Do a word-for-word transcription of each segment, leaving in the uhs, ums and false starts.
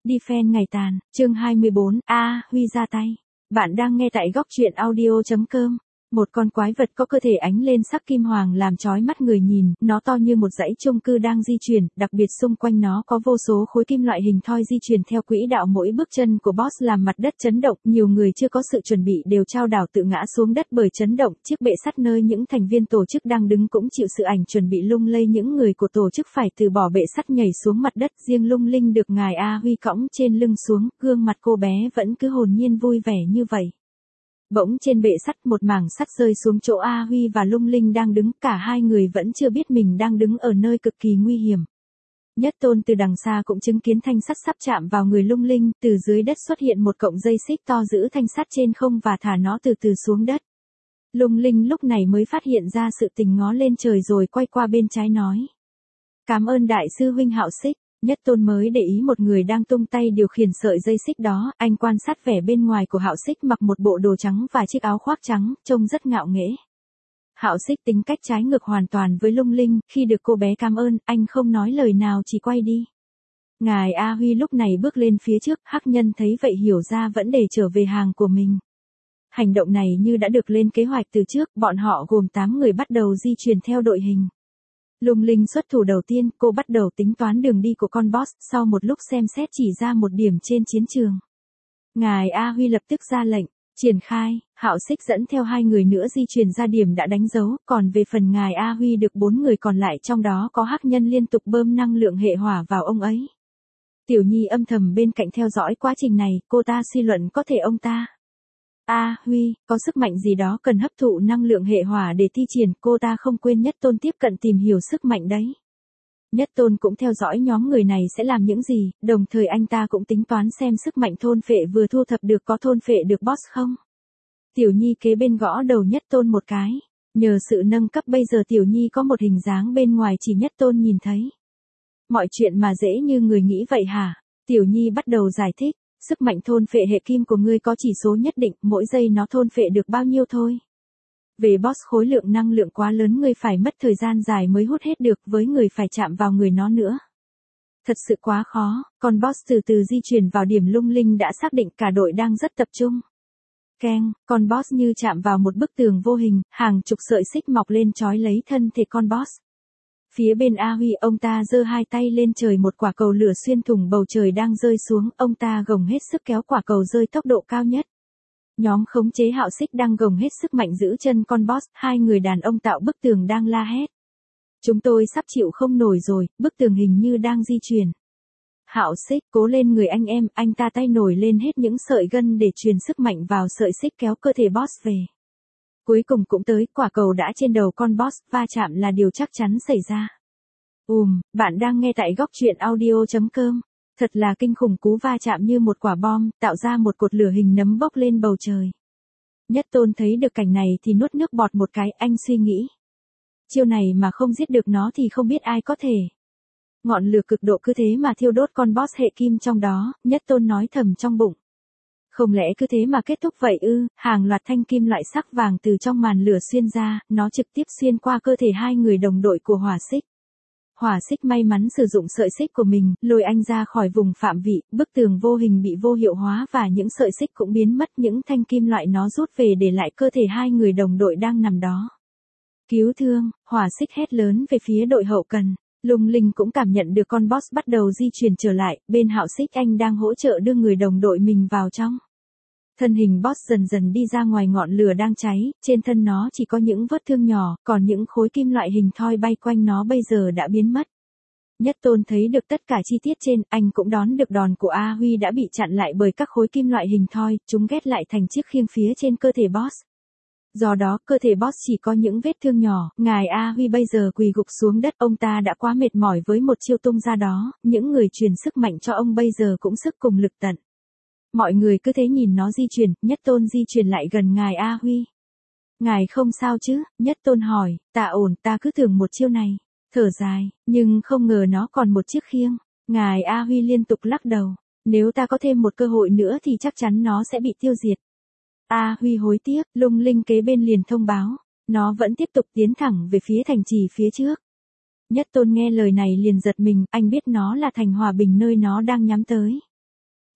Defend ngày tàn, chương hai mươi bốn, A, Huy ra tay. Bạn đang nghe tại góc truyện audio chấm com. Một con quái vật có cơ thể ánh lên sắc kim hoàng làm chói mắt người nhìn, nó to như một dãy chung cư đang di chuyển, đặc biệt xung quanh nó có vô số khối kim loại hình thoi di chuyển theo quỹ đạo mỗi bước chân của boss làm mặt đất chấn động, nhiều người chưa có sự chuẩn bị đều trao đảo tự ngã xuống đất bởi chấn động, chiếc bệ sắt nơi những thành viên tổ chức đang đứng cũng chịu sự ảnh chuẩn bị lung lay, những người của tổ chức phải từ bỏ bệ sắt nhảy xuống mặt đất, riêng Lung Linh được ngài A Huy cõng trên lưng xuống, gương mặt cô bé vẫn cứ hồn nhiên vui vẻ như vậy. Bỗng trên bệ sắt một mảng sắt rơi xuống chỗ A Huy và Lung Linh đang đứng, cả hai người vẫn chưa biết mình đang đứng ở nơi cực kỳ nguy hiểm. Nhất Tôn từ đằng xa cũng chứng kiến thanh sắt sắp chạm vào người Lung Linh, từ dưới đất xuất hiện một cọng dây xích to giữ thanh sắt trên không và thả nó từ từ xuống đất. Lung Linh lúc này mới phát hiện ra sự tình, ngó lên trời rồi quay qua bên trái nói: "Cảm ơn đại sư huynh Hạo Xích." Nhất Tôn mới để ý một người đang tung tay điều khiển sợi dây xích đó, anh quan sát vẻ bên ngoài của Hạo Xích, mặc một bộ đồ trắng và chiếc áo khoác trắng, trông rất ngạo nghễ. Hạo Xích tính cách trái ngược hoàn toàn với Lung Linh, khi được cô bé cảm ơn, anh không nói lời nào chỉ quay đi. Ngài A Huy lúc này bước lên phía trước, hắc nhân thấy vậy hiểu ra vẫn để trở về hàng của mình. Hành động này như đã được lên kế hoạch từ trước, bọn họ gồm tám người bắt đầu di chuyển theo đội hình. Lung Linh xuất thủ đầu tiên, cô bắt đầu tính toán đường đi của con boss, sau một lúc xem xét chỉ ra một điểm trên chiến trường. Ngài A Huy lập tức ra lệnh, triển khai, Hạo Xích dẫn theo hai người nữa di chuyển ra điểm đã đánh dấu, còn về phần ngài A Huy được bốn người còn lại, trong đó có hắc nhân liên tục bơm năng lượng hệ hỏa vào ông ấy. Tiểu Nhi âm thầm bên cạnh theo dõi quá trình này, cô ta suy luận có thể ông ta A Huy, có sức mạnh gì đó cần hấp thụ năng lượng hệ hỏa để thi triển, cô ta không quên Nhất Tôn tiếp cận tìm hiểu sức mạnh đấy. Nhất Tôn cũng theo dõi nhóm người này sẽ làm những gì, đồng thời anh ta cũng tính toán xem sức mạnh thôn phệ vừa thu thập được có thôn phệ được boss không. Tiểu Nhi kế bên gõ đầu Nhất Tôn một cái, nhờ sự nâng cấp bây giờ Tiểu Nhi có một hình dáng bên ngoài chỉ Nhất Tôn nhìn thấy. Mọi chuyện mà dễ như người nghĩ vậy hả? Tiểu Nhi bắt đầu giải thích. Sức mạnh thôn phệ hệ kim của ngươi có chỉ số nhất định, mỗi giây nó thôn phệ được bao nhiêu thôi. Về boss khối lượng năng lượng quá lớn, ngươi phải mất thời gian dài mới hút hết được, với người phải chạm vào người nó nữa. Thật sự quá khó, con boss từ từ di chuyển vào điểm Lung Linh đã xác định, cả đội đang rất tập trung. Keng, con boss như chạm vào một bức tường vô hình, hàng chục sợi xích mọc lên trói lấy thân thể con boss. Phía bên A Huy, ông ta giơ hai tay lên trời, một quả cầu lửa xuyên thủng bầu trời đang rơi xuống, ông ta gồng hết sức kéo quả cầu rơi tốc độ cao nhất. Nhóm khống chế Hạo Xích đang gồng hết sức mạnh giữ chân con boss, hai người đàn ông tạo bức tường đang la hét. Chúng tôi sắp chịu không nổi rồi, bức tường hình như đang di chuyển. Hạo Xích, cố lên người anh em, anh ta tay nổi lên hết những sợi gân để truyền sức mạnh vào sợi xích kéo cơ thể boss về. Cuối cùng cũng tới, quả cầu đã trên đầu con boss, va chạm là điều chắc chắn xảy ra. Ùm, bạn đang nghe tại góc truyện audio chấm com. Thật là kinh khủng, cú va chạm như một quả bom, tạo ra một cột lửa hình nấm bốc lên bầu trời. Nhất Tôn thấy được cảnh này thì nuốt nước bọt một cái, anh suy nghĩ. Chiêu này mà không giết được nó thì không biết ai có thể. Ngọn lửa cực độ cứ thế mà thiêu đốt con boss hệ kim trong đó, Nhất Tôn nói thầm trong bụng. Không lẽ cứ thế mà kết thúc vậy ư? Hàng loạt thanh kim loại sắc vàng từ trong màn lửa xuyên ra, nó trực tiếp xuyên qua cơ thể hai người đồng đội của Hỏa Xích. Hỏa Xích may mắn sử dụng sợi xích của mình, lôi anh ra khỏi vùng phạm vị, bức tường vô hình bị vô hiệu hóa và những sợi xích cũng biến mất, những thanh kim loại nó rút về để lại cơ thể hai người đồng đội đang nằm đó. Cứu thương, Hỏa Xích hét lớn về phía đội hậu cần. Lung Linh cũng cảm nhận được con boss bắt đầu di chuyển trở lại, bên Hạo Xích anh đang hỗ trợ đưa người đồng đội mình vào trong. Thân hình boss dần dần đi ra ngoài ngọn lửa đang cháy, trên thân nó chỉ có những vết thương nhỏ, còn những khối kim loại hình thoi bay quanh nó bây giờ đã biến mất. Nhất Tôn thấy được tất cả chi tiết trên, anh cũng đón được đòn của A Huy đã bị chặn lại bởi các khối kim loại hình thoi, chúng ghét lại thành chiếc khiêng phía trên cơ thể boss. Do đó, cơ thể boss chỉ có những vết thương nhỏ, ngài A Huy bây giờ quỳ gục xuống đất, ông ta đã quá mệt mỏi với một chiêu tung ra đó, những người truyền sức mạnh cho ông bây giờ cũng sức cùng lực tận. Mọi người cứ thế nhìn nó di chuyển, Nhất Tôn di chuyển lại gần ngài A Huy. Ngài không sao chứ? Nhất Tôn hỏi, ta ổn, ta cứ tưởng một chiêu này. Thở dài, nhưng không ngờ nó còn một chiếc khiêng. Ngài A Huy liên tục lắc đầu, nếu ta có thêm một cơ hội nữa thì chắc chắn nó sẽ bị tiêu diệt. A Huy hối tiếc, Lung Linh kế bên liền thông báo, nó vẫn tiếp tục tiến thẳng về phía thành trì phía trước. Nhất Tôn nghe lời này liền giật mình, anh biết nó là thành Hòa Bình nơi nó đang nhắm tới.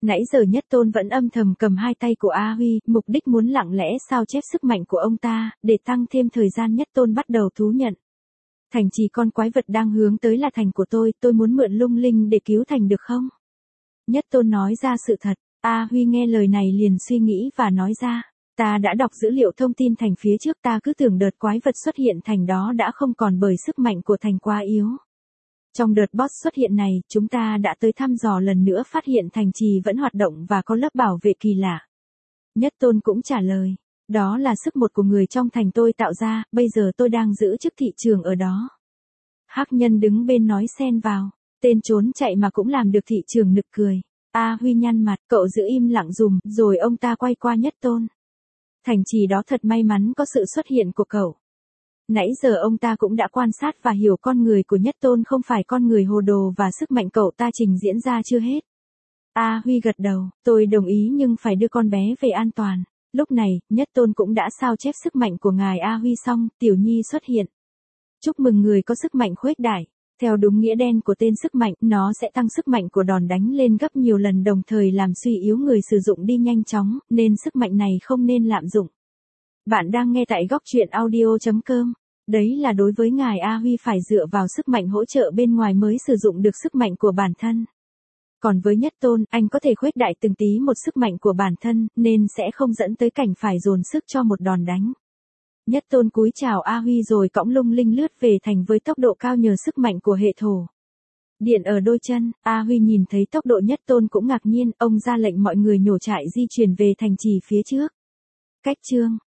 Nãy giờ Nhất Tôn vẫn âm thầm cầm hai tay của A Huy, mục đích muốn lặng lẽ sao chép sức mạnh của ông ta, để tăng thêm thời gian Nhất Tôn bắt đầu thú nhận. Thành trì con quái vật đang hướng tới là thành của tôi, tôi muốn mượn lung linh để cứu thành được không? Nhất Tôn nói ra sự thật, A Huy nghe lời này liền suy nghĩ và nói ra, ta đã đọc dữ liệu thông tin thành phía trước, ta cứ tưởng đợt quái vật xuất hiện thành đó đã không còn bởi sức mạnh của thành quá yếu. Trong đợt boss xuất hiện này, chúng ta đã tới thăm dò lần nữa phát hiện thành trì vẫn hoạt động và có lớp bảo vệ kỳ lạ. Nhất Tôn cũng trả lời, đó là sức một của người trong thành tôi tạo ra, bây giờ tôi đang giữ chức thị trường ở đó. Hắc nhân đứng bên nói xen vào, tên trốn chạy mà cũng làm được thị trường nực cười. A Huy nhăn mặt, cậu giữ im lặng dùm, rồi ông ta quay qua Nhất Tôn. Thành trì đó thật may mắn có sự xuất hiện của cậu. Nãy giờ ông ta cũng đã quan sát và hiểu con người của Nhất Tôn không phải con người hồ đồ và sức mạnh cậu ta trình diễn ra chưa hết. A Huy gật đầu, tôi đồng ý nhưng phải đưa con bé về an toàn. Lúc này, Nhất Tôn cũng đã sao chép sức mạnh của ngài A Huy xong, Tiểu Nhi xuất hiện. Chúc mừng người có sức mạnh khuếch đại. Theo đúng nghĩa đen của tên sức mạnh, nó sẽ tăng sức mạnh của đòn đánh lên gấp nhiều lần đồng thời làm suy yếu người sử dụng đi nhanh chóng, nên sức mạnh này không nên lạm dụng. Bạn đang nghe tại góc truyện audio chấm com. Đấy là đối với ngài A Huy phải dựa vào sức mạnh hỗ trợ bên ngoài mới sử dụng được sức mạnh của bản thân. Còn với Nhất Tôn, anh có thể khuếch đại từng tí một sức mạnh của bản thân, nên sẽ không dẫn tới cảnh phải dồn sức cho một đòn đánh. Nhất Tôn cúi chào A Huy rồi cõng lung linh lướt về thành với tốc độ cao nhờ sức mạnh của hệ thổ. Điện ở đôi chân, A Huy nhìn thấy tốc độ Nhất Tôn cũng ngạc nhiên, ông ra lệnh mọi người nhổ trại di chuyển về thành trì phía trước. Cách chương